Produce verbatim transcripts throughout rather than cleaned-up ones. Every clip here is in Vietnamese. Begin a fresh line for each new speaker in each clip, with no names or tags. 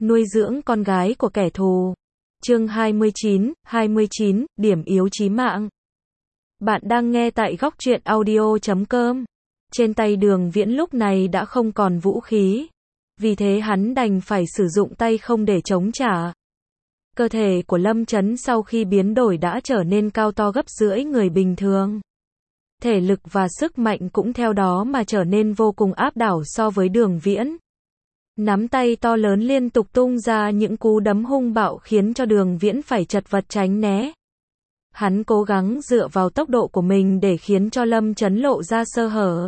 Nuôi dưỡng con gái của kẻ thù. Chương hai mươi chín, hai mươi chín, điểm yếu chí mạng. Bạn đang nghe tại góc truyện audio chấm com. Trên tay Đường Viễn lúc này đã không còn vũ khí. Vì thế hắn đành phải sử dụng tay không để chống trả. Cơ thể của Lâm Chấn sau khi biến đổi đã trở nên cao to gấp rưỡi người bình thường. Thể lực và sức mạnh cũng theo đó mà trở nên vô cùng áp đảo so với Đường Viễn. Nắm tay to lớn liên tục tung ra những cú đấm hung bạo khiến cho Đường Viễn phải chật vật tránh né. Hắn cố gắng dựa vào tốc độ của mình để khiến cho Lâm Chấn lộ ra sơ hở.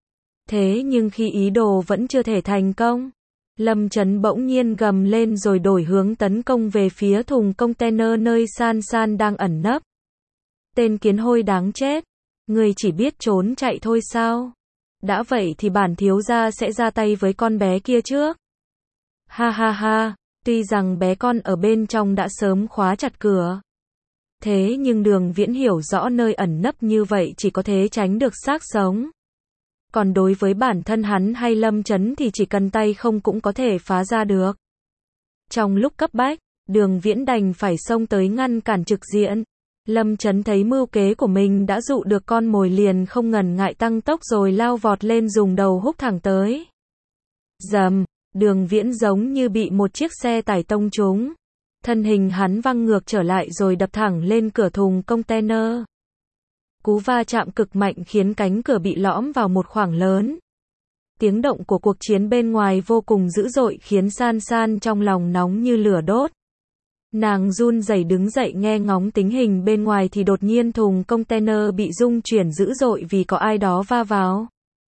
Thế nhưng khi ý đồ vẫn chưa thể thành công, Lâm Chấn bỗng nhiên gầm lên rồi đổi hướng tấn công về phía thùng container nơi San San đang ẩn nấp. Tên kiến hôi đáng chết, ngươi chỉ biết trốn chạy thôi sao? Đã vậy thì bản thiếu gia sẽ ra tay với con bé kia trước. Ha ha ha, tuy rằng bé con ở bên trong đã sớm khóa chặt cửa. Thế nhưng Đường Viễn hiểu rõ nơi ẩn nấp như vậy chỉ có thể tránh được xác sống. Còn đối với bản thân hắn hay Lâm Chấn thì chỉ cần tay không cũng có thể phá ra được. Trong lúc cấp bách, Đường Viễn đành phải xông tới ngăn cản trực diện. Lâm Chấn thấy mưu kế của mình đã dụ được con mồi liền không ngần ngại tăng tốc rồi lao vọt lên dùng đầu húc thẳng tới. Dầm, Đường Viễn giống như bị một chiếc xe tải tông trúng. Thân hình hắn văng ngược trở lại rồi đập thẳng lên cửa thùng container. Cú va chạm cực mạnh khiến cánh cửa bị lõm vào một khoảng lớn. Tiếng động của cuộc chiến bên ngoài vô cùng dữ dội khiến San San trong lòng nóng như lửa đốt. Nàng run rẩy đứng dậy nghe ngóng tình hình bên ngoài thì đột nhiên thùng container bị rung chuyển dữ dội vì có ai đó va vào.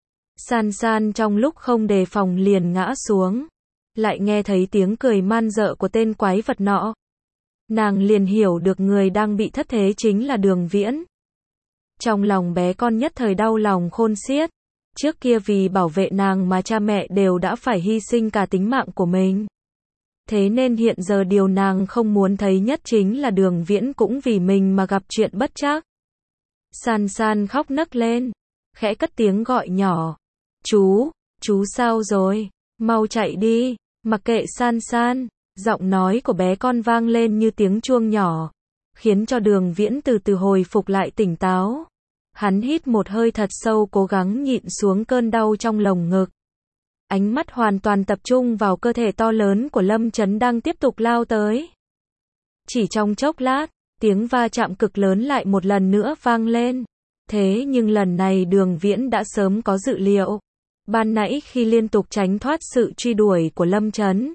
San San trong lúc không đề phòng liền ngã xuống. Lại nghe thấy tiếng cười man dợ của tên quái vật nọ. Nàng liền hiểu được người đang bị thất thế chính là Đường Viễn. Trong lòng bé con nhất thời đau lòng khôn xiết. Trước kia vì bảo vệ nàng mà cha mẹ đều đã phải hy sinh cả tính mạng của mình. Thế nên hiện giờ điều nàng không muốn thấy nhất chính là Đường Viễn cũng vì mình mà gặp chuyện bất trắc. San San khóc nấc lên, khẽ cất tiếng gọi nhỏ. Chú, chú sao rồi? Mau chạy đi, mặc kệ San San. Giọng nói của bé con vang lên như tiếng chuông nhỏ, khiến cho Đường Viễn từ từ hồi phục lại tỉnh táo. Hắn hít một hơi thật sâu cố gắng nhịn xuống cơn đau trong lồng ngực. Ánh mắt hoàn toàn tập trung vào cơ thể to lớn của Lâm Chấn đang tiếp tục lao tới. Chỉ trong chốc lát, tiếng va chạm cực lớn lại một lần nữa vang lên. Thế nhưng lần này Đường Viễn đã sớm có dự liệu. Ban nãy khi liên tục tránh thoát sự truy đuổi của Lâm Chấn,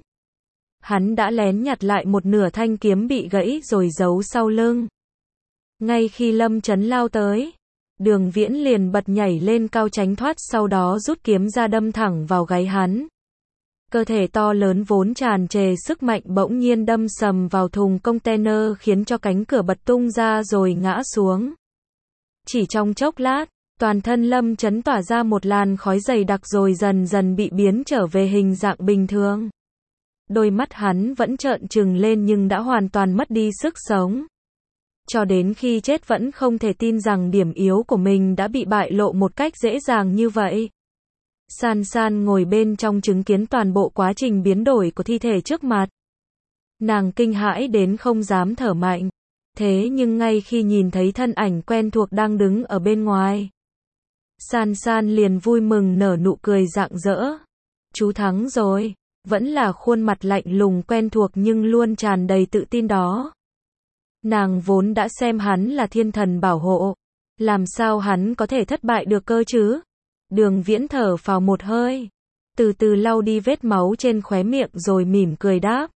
hắn đã lén nhặt lại một nửa thanh kiếm bị gãy rồi giấu sau lưng. Ngay khi Lâm Chấn lao tới, Đường Viễn liền bật nhảy lên cao tránh thoát, sau đó rút kiếm ra đâm thẳng vào gáy hắn. Cơ thể to lớn vốn tràn trề sức mạnh bỗng nhiên đâm sầm vào thùng container khiến cho cánh cửa bật tung ra rồi ngã xuống. Chỉ trong chốc lát, toàn thân Lâm Chấn tỏa ra một làn khói dày đặc rồi dần dần bị biến trở về hình dạng bình thường. Đôi mắt hắn vẫn trợn trừng lên nhưng đã hoàn toàn mất đi sức sống. Cho đến khi chết vẫn không thể tin rằng điểm yếu của mình đã bị bại lộ một cách dễ dàng như vậy. San San ngồi bên trong chứng kiến toàn bộ quá trình biến đổi của thi thể trước mặt. Nàng kinh hãi đến không dám thở mạnh. Thế nhưng ngay khi nhìn thấy thân ảnh quen thuộc đang đứng ở bên ngoài, San San liền vui mừng nở nụ cười rạng rỡ. Chú thắng rồi. Vẫn là khuôn mặt lạnh lùng quen thuộc nhưng luôn tràn đầy tự tin đó. Nàng vốn đã xem hắn là thiên thần bảo hộ. Làm sao hắn có thể thất bại được cơ chứ? Đường Viễn thở phào một hơi, từ từ lau đi vết máu trên khóe miệng rồi mỉm cười đáp.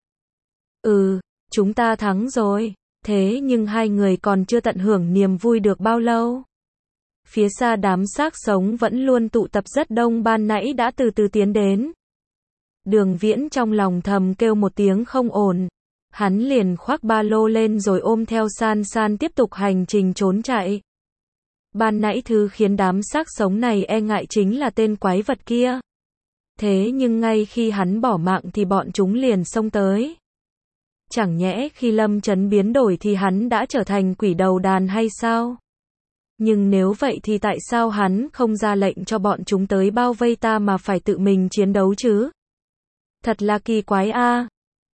Ừ, chúng ta thắng rồi. Thế nhưng hai người còn chưa tận hưởng niềm vui được bao lâu. Phía xa đám xác sống vẫn luôn tụ tập rất đông ban nãy đã từ từ tiến đến. Đường Viễn trong lòng thầm kêu một tiếng không ổn. Hắn liền khoác ba lô lên rồi ôm theo San San tiếp tục hành trình trốn chạy. Ban nãy thứ khiến đám xác sống này e ngại chính là tên quái vật kia. Thế nhưng ngay khi hắn bỏ mạng thì bọn chúng liền xông tới. Chẳng nhẽ khi Lâm Chấn biến đổi thì hắn đã trở thành quỷ đầu đàn hay sao? Nhưng nếu vậy thì tại sao hắn không ra lệnh cho bọn chúng tới bao vây ta mà phải tự mình chiến đấu chứ? Thật là kỳ quái a.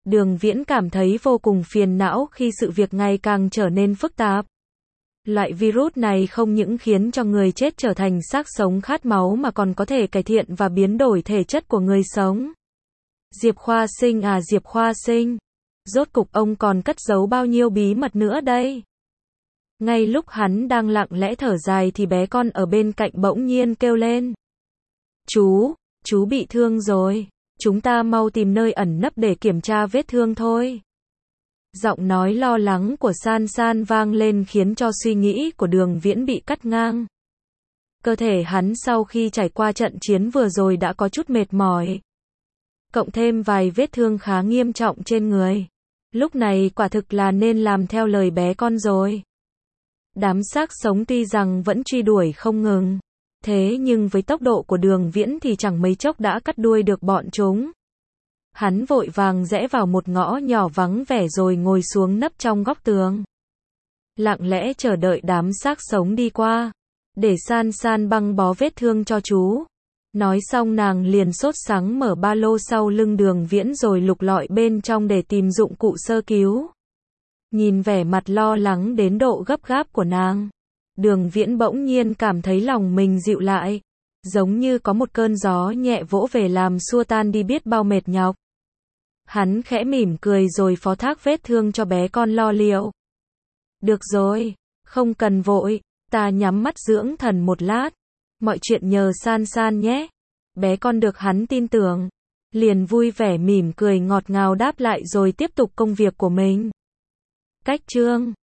Đường Viễn cảm thấy vô cùng phiền não khi sự việc ngày càng trở nên phức tạp. Loại virus này không những khiến cho người chết trở thành xác sống khát máu mà còn có thể cải thiện và biến đổi thể chất của người sống. Diệp Khoa Sinh à Diệp Khoa Sinh, rốt cục ông còn cất giấu bao nhiêu bí mật nữa đây? Ngay lúc hắn đang lặng lẽ thở dài thì bé con ở bên cạnh bỗng nhiên kêu lên. Chú, chú bị thương rồi, chúng ta mau tìm nơi ẩn nấp để kiểm tra vết thương thôi. Giọng nói lo lắng của San San vang lên khiến cho suy nghĩ của Đường Viễn bị cắt ngang. Cơ thể hắn sau khi trải qua trận chiến vừa rồi đã có chút mệt mỏi. Cộng thêm vài vết thương khá nghiêm trọng trên người. Lúc này quả thực là nên làm theo lời bé con rồi. Đám xác sống tuy rằng vẫn truy đuổi không ngừng. Thế nhưng với tốc độ của Đường Viễn thì chẳng mấy chốc đã cắt đuôi được bọn chúng. Hắn vội vàng rẽ vào một ngõ nhỏ vắng vẻ rồi ngồi xuống nấp trong góc tường. Lặng lẽ chờ đợi đám xác sống đi qua. Để San San băng bó vết thương cho chú. Nói xong nàng liền sốt sắng mở ba lô sau lưng Đường Viễn rồi lục lọi bên trong để tìm dụng cụ sơ cứu. Nhìn vẻ mặt lo lắng đến độ gấp gáp của nàng, Đường Viễn bỗng nhiên cảm thấy lòng mình dịu lại. Giống như có một cơn gió nhẹ vỗ về làm xua tan đi biết bao mệt nhọc. Hắn khẽ mỉm cười rồi phó thác vết thương cho bé con lo liệu. Được rồi, không cần vội, ta nhắm mắt dưỡng thần một lát. Mọi chuyện nhờ San San nhé. Bé con được hắn tin tưởng, liền vui vẻ mỉm cười ngọt ngào đáp lại rồi tiếp tục công việc của mình. Cách chương